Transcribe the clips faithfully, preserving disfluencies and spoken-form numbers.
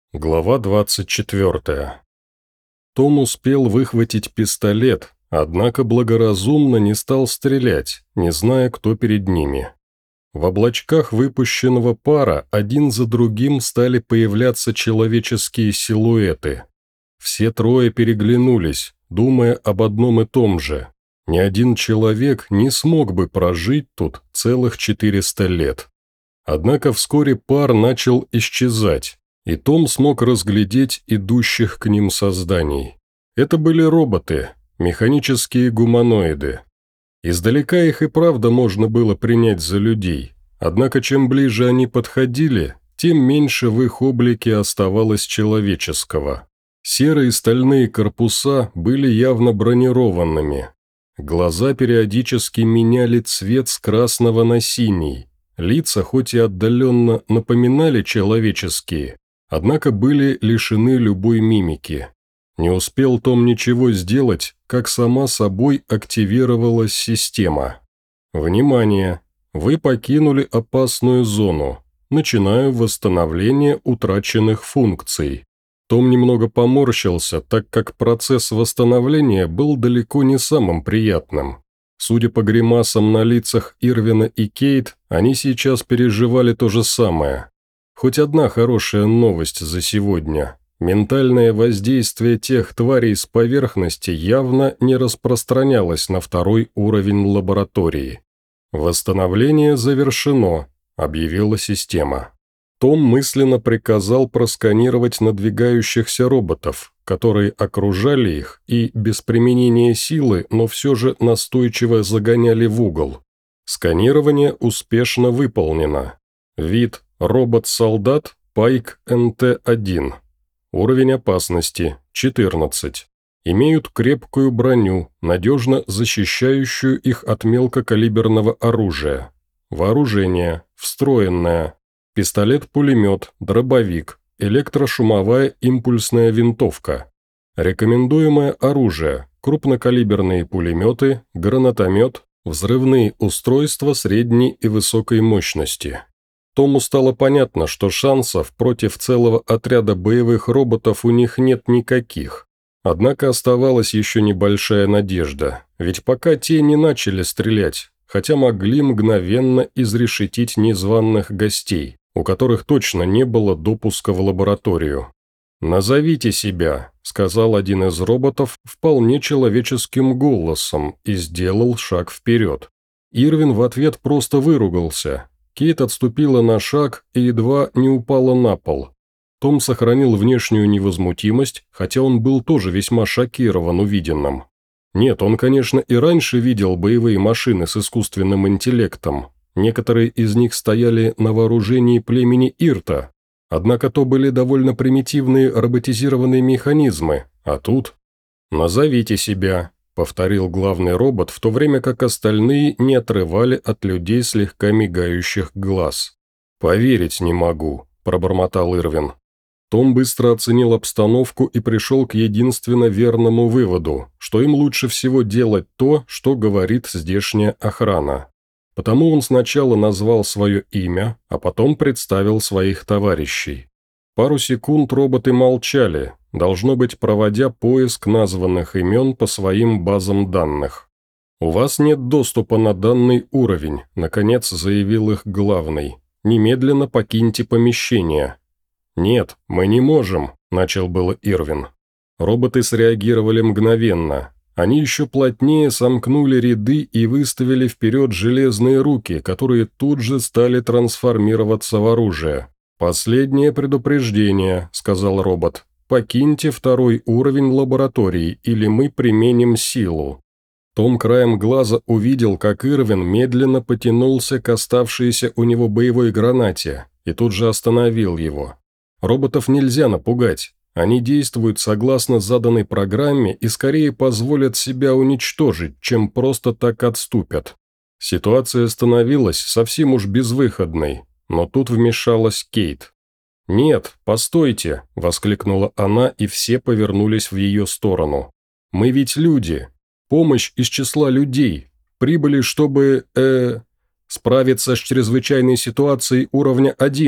Глава двадцать четвёртая. Том успел выхватить пистолет, однако благоразумно не стал стрелять, не зная, кто перед ними. В облачках выпущенного пара один за другим стали появляться человеческие силуэты. Все трое переглянулись, думая об одном и том же. Ни один человек не смог бы прожить тут целых четыреста лет. Однако вскоре пар начал исчезать, и Том смог разглядеть идущих к ним созданий. Это были роботы, механические гуманоиды. Издалека их и правда можно было принять за людей, однако чем ближе они подходили, тем меньше в их облике оставалось человеческого. Серые стальные корпуса были явно бронированными. Глаза периодически меняли цвет с красного на синий. Лица хоть и отдаленно напоминали человеческие, однако были лишены любой мимики. Не успел Том ничего сделать, как сама собой активировалась система. «Внимание! Вы покинули опасную зону. Начинаю восстановление утраченных функций». Том немного поморщился, так как процесс восстановления был далеко не самым приятным. Судя по гримасам на лицах Ирвина и Кейт, они сейчас переживали то же самое. Хоть одна хорошая новость за сегодня. Ментальное воздействие тех тварей с поверхности явно не распространялось на второй уровень лаборатории. «Восстановление завершено», – объявила система. Том мысленно приказал просканировать надвигающихся роботов, которые окружали их и без применения силы, но все же настойчиво загоняли в угол. Сканирование успешно выполнено. Вид – робот-солдат Пайк эн тэ один. Уровень опасности – четырнадцать. Имеют крепкую броню, надежно защищающую их от мелкокалиберного оружия. Вооружение – встроенное. Пистолет-пулемет, дробовик, электрошумовая импульсная винтовка. Рекомендуемое оружие – крупнокалиберные пулеметы, гранатомет, взрывные устройства средней и высокой мощности. Тому стало понятно, что шансов против целого отряда боевых роботов у них нет никаких. Однако оставалась еще небольшая надежда, ведь пока те не начали стрелять, хотя могли мгновенно изрешетить незваных гостей, у которых точно не было допуска в лабораторию. «Назовите себя», – сказал один из роботов вполне человеческим голосом и сделал шаг вперед. Ирвин в ответ просто выругался. Кейт отступила на шаг и едва не упала на пол. Том сохранил внешнюю невозмутимость, хотя он был тоже весьма шокирован увиденным. Нет, он, конечно, и раньше видел боевые машины с искусственным интеллектом. Некоторые из них стояли на вооружении племени Ирта. Однако то были довольно примитивные роботизированные механизмы, а тут... «Назовите себя», — повторил главный робот, в то время как остальные не отрывали от людей слегка мигающих глаз. «Поверить не могу», — пробормотал Ирвин. Том быстро оценил обстановку и пришел к единственно верному выводу, что им лучше всего делать то, что говорит здешняя охрана. Потому он сначала назвал свое имя, а потом представил своих товарищей. Пару секунд роботы молчали, должно быть, проводя поиск названных имен по своим базам данных. «У вас нет доступа на данный уровень», – наконец заявил их главный. «Немедленно покиньте помещение». «Нет, мы не можем», – начал было Ирвин. Роботы среагировали мгновенно. Они еще плотнее сомкнули ряды и выставили вперед железные руки, которые тут же стали трансформироваться в оружие. «Последнее предупреждение», – сказал робот. «Покиньте второй уровень лаборатории, или мы применим силу». Том краем глаза увидел, как Ирвин медленно потянулся к оставшейся у него боевой гранате, и тут же остановил его. Роботов нельзя напугать. Они действуют согласно заданной программе и скорее позволят себя уничтожить, чем просто так отступят. Ситуация становилась совсем уж безвыходной, но тут вмешалась Кейт. «Нет, постойте!» – воскликнула она, и все повернулись в ее сторону. «Мы ведь люди. Помощь из числа людей. Прибыли, чтобы, э, справиться с чрезвычайной ситуацией уровня один»,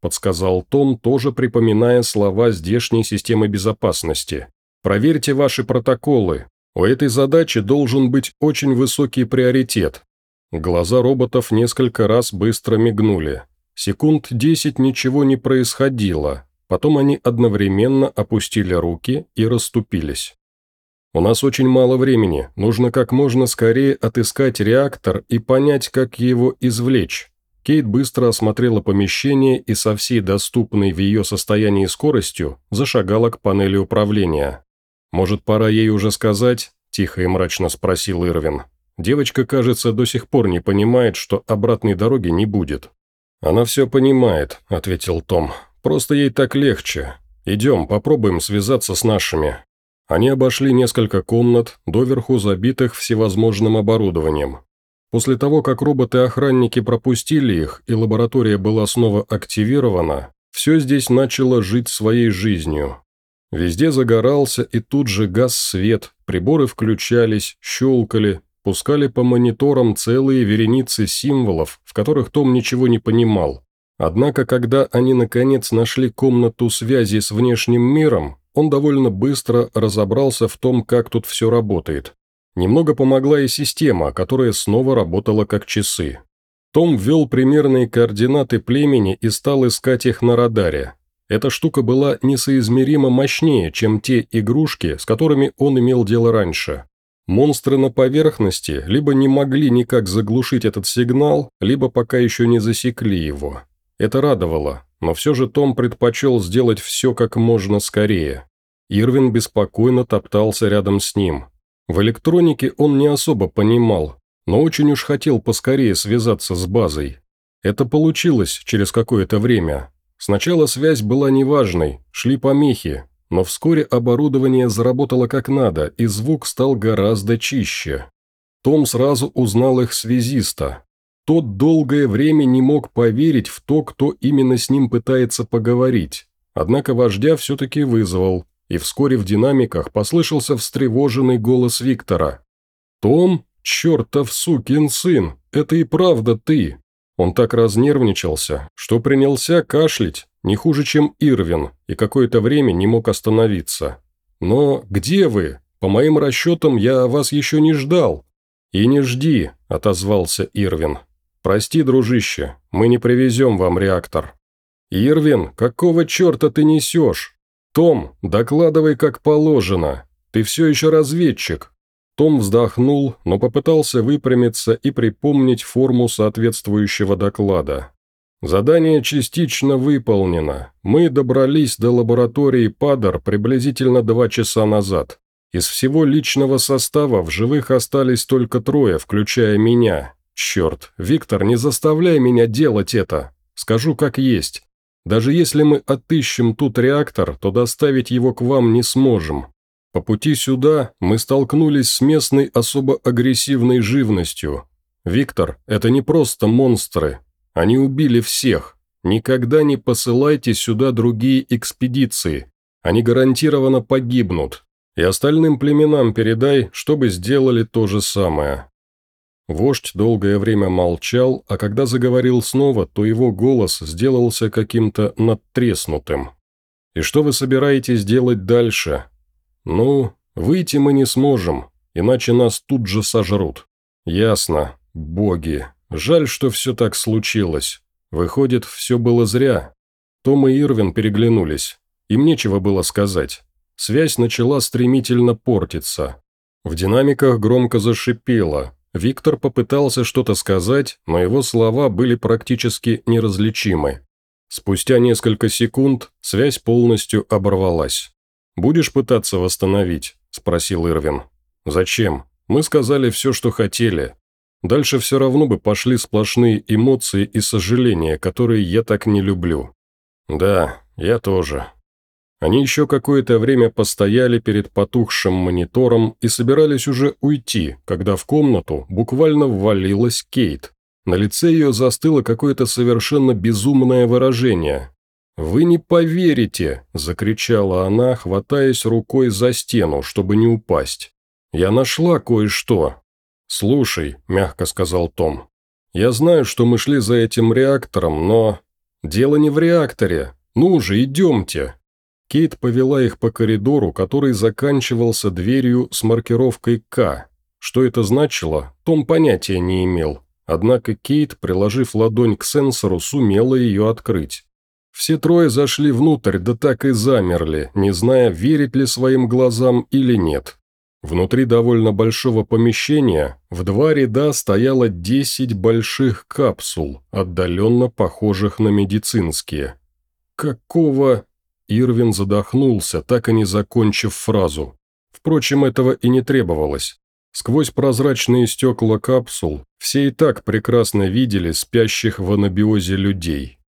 подсказал Том, тоже припоминая слова здешней системы безопасности. «Проверьте ваши протоколы. У этой задачи должен быть очень высокий приоритет». Глаза роботов несколько раз быстро мигнули. Секунд десять ничего не происходило. Потом они одновременно опустили руки и расступились. «У нас очень мало времени. Нужно как можно скорее отыскать реактор и понять, как его извлечь». Кейт быстро осмотрела помещение и со всей доступной в ее состоянии скоростью зашагала к панели управления. «Может, пора ей уже сказать?» – тихо и мрачно спросил Ирвин. Девочка, кажется, до сих пор не понимает, что обратной дороги не будет. «Она все понимает», – ответил Том. «Просто ей так легче. Идем, попробуем связаться с нашими». Они обошли несколько комнат, доверху забитых всевозможным оборудованием. После того, как роботы-охранники пропустили их и лаборатория была снова активирована, все здесь начало жить своей жизнью. Везде загорался и тут же гас свет, приборы включались, щелкали, пускали по мониторам целые вереницы символов, в которых Том ничего не понимал. Однако, когда они наконец нашли комнату связи с внешним миром, он довольно быстро разобрался в том, как тут все работает. Немного помогла и система, которая снова работала как часы. Том ввел примерные координаты племени и стал искать их на радаре. Эта штука была несоизмеримо мощнее, чем те игрушки, с которыми он имел дело раньше. Монстры на поверхности либо не могли никак заглушить этот сигнал, либо пока еще не засекли его. Это радовало, но все же Том предпочел сделать все как можно скорее. Ирвин беспокойно топтался рядом с ним. В электронике он не особо понимал, но очень уж хотел поскорее связаться с базой. Это получилось через какое-то время. Сначала связь была неважной, шли помехи, но вскоре оборудование заработало как надо, и звук стал гораздо чище. Том сразу узнал их связиста. Тот долгое время не мог поверить в то, кто именно с ним пытается поговорить, однако вождя все-таки вызвал. И вскоре в динамиках послышался встревоженный голос Виктора. «Том, чертов сукин сын, это и правда ты!» Он так разнервничался, что принялся кашлять, не хуже, чем Ирвин, и какое-то время не мог остановиться. «Но где вы? По моим расчетам, я вас еще не ждал». «И не жди», – отозвался Ирвин. «Прости, дружище, мы не привезем вам реактор». «Ирвин, какого черта ты несешь?» «Том, докладывай как положено. Ты все еще разведчик». Том вздохнул, но попытался выпрямиться и припомнить форму соответствующего доклада. «Задание частично выполнено. Мы добрались до лаборатории Падар приблизительно два часа назад. Из всего личного состава в живых остались только трое, включая меня. Черт, Виктор, не заставляй меня делать это. Скажу как есть. Даже если мы отыщем тут реактор, то доставить его к вам не сможем. По пути сюда мы столкнулись с местной особо агрессивной живностью. Виктор, это не просто монстры. Они убили всех. Никогда не посылайте сюда другие экспедиции. Они гарантированно погибнут. И остальным племенам передай, чтобы сделали то же самое». Вождь долгое время молчал, а когда заговорил снова, то его голос сделался каким-то надтреснутым. «И что вы собираетесь делать дальше?» «Ну, выйти мы не сможем, иначе нас тут же сожрут». «Ясно. Боги. Жаль, что все так случилось. Выходит, все было зря». Том и Ирвин переглянулись. Им нечего было сказать. Связь начала стремительно портиться. В динамиках громко зашипело. Виктор попытался что-то сказать, но его слова были практически неразличимы. Спустя несколько секунд связь полностью оборвалась. «Будешь пытаться восстановить?» – спросил Ирвин. «Зачем? Мы сказали все, что хотели. Дальше все равно бы пошли сплошные эмоции и сожаления, которые я так не люблю». «Да, я тоже». Они еще какое-то время постояли перед потухшим монитором и собирались уже уйти, когда в комнату буквально ввалилась Кейт. На лице ее застыло какое-то совершенно безумное выражение. «Вы не поверите!» – закричала она, хватаясь рукой за стену, чтобы не упасть. «Я нашла кое-что». «Слушай», – мягко сказал Том, – «я знаю, что мы шли за этим реактором, но...» «Дело не в реакторе. Ну же, идемте». Кейт повела их по коридору, который заканчивался дверью с маркировкой «К». Что это значило, Том понятия не имел. Однако Кейт, приложив ладонь к сенсору, сумела ее открыть. Все трое зашли внутрь, да так и замерли, не зная, верить ли своим глазам или нет. Внутри довольно большого помещения в два ряда стояло десять больших капсул, отдаленно похожих на медицинские. «Какого...» Ирвин задохнулся, так и не закончив фразу. Впрочем, этого и не требовалось. Сквозь прозрачные стекла капсул все и так прекрасно видели спящих в анабиозе людей.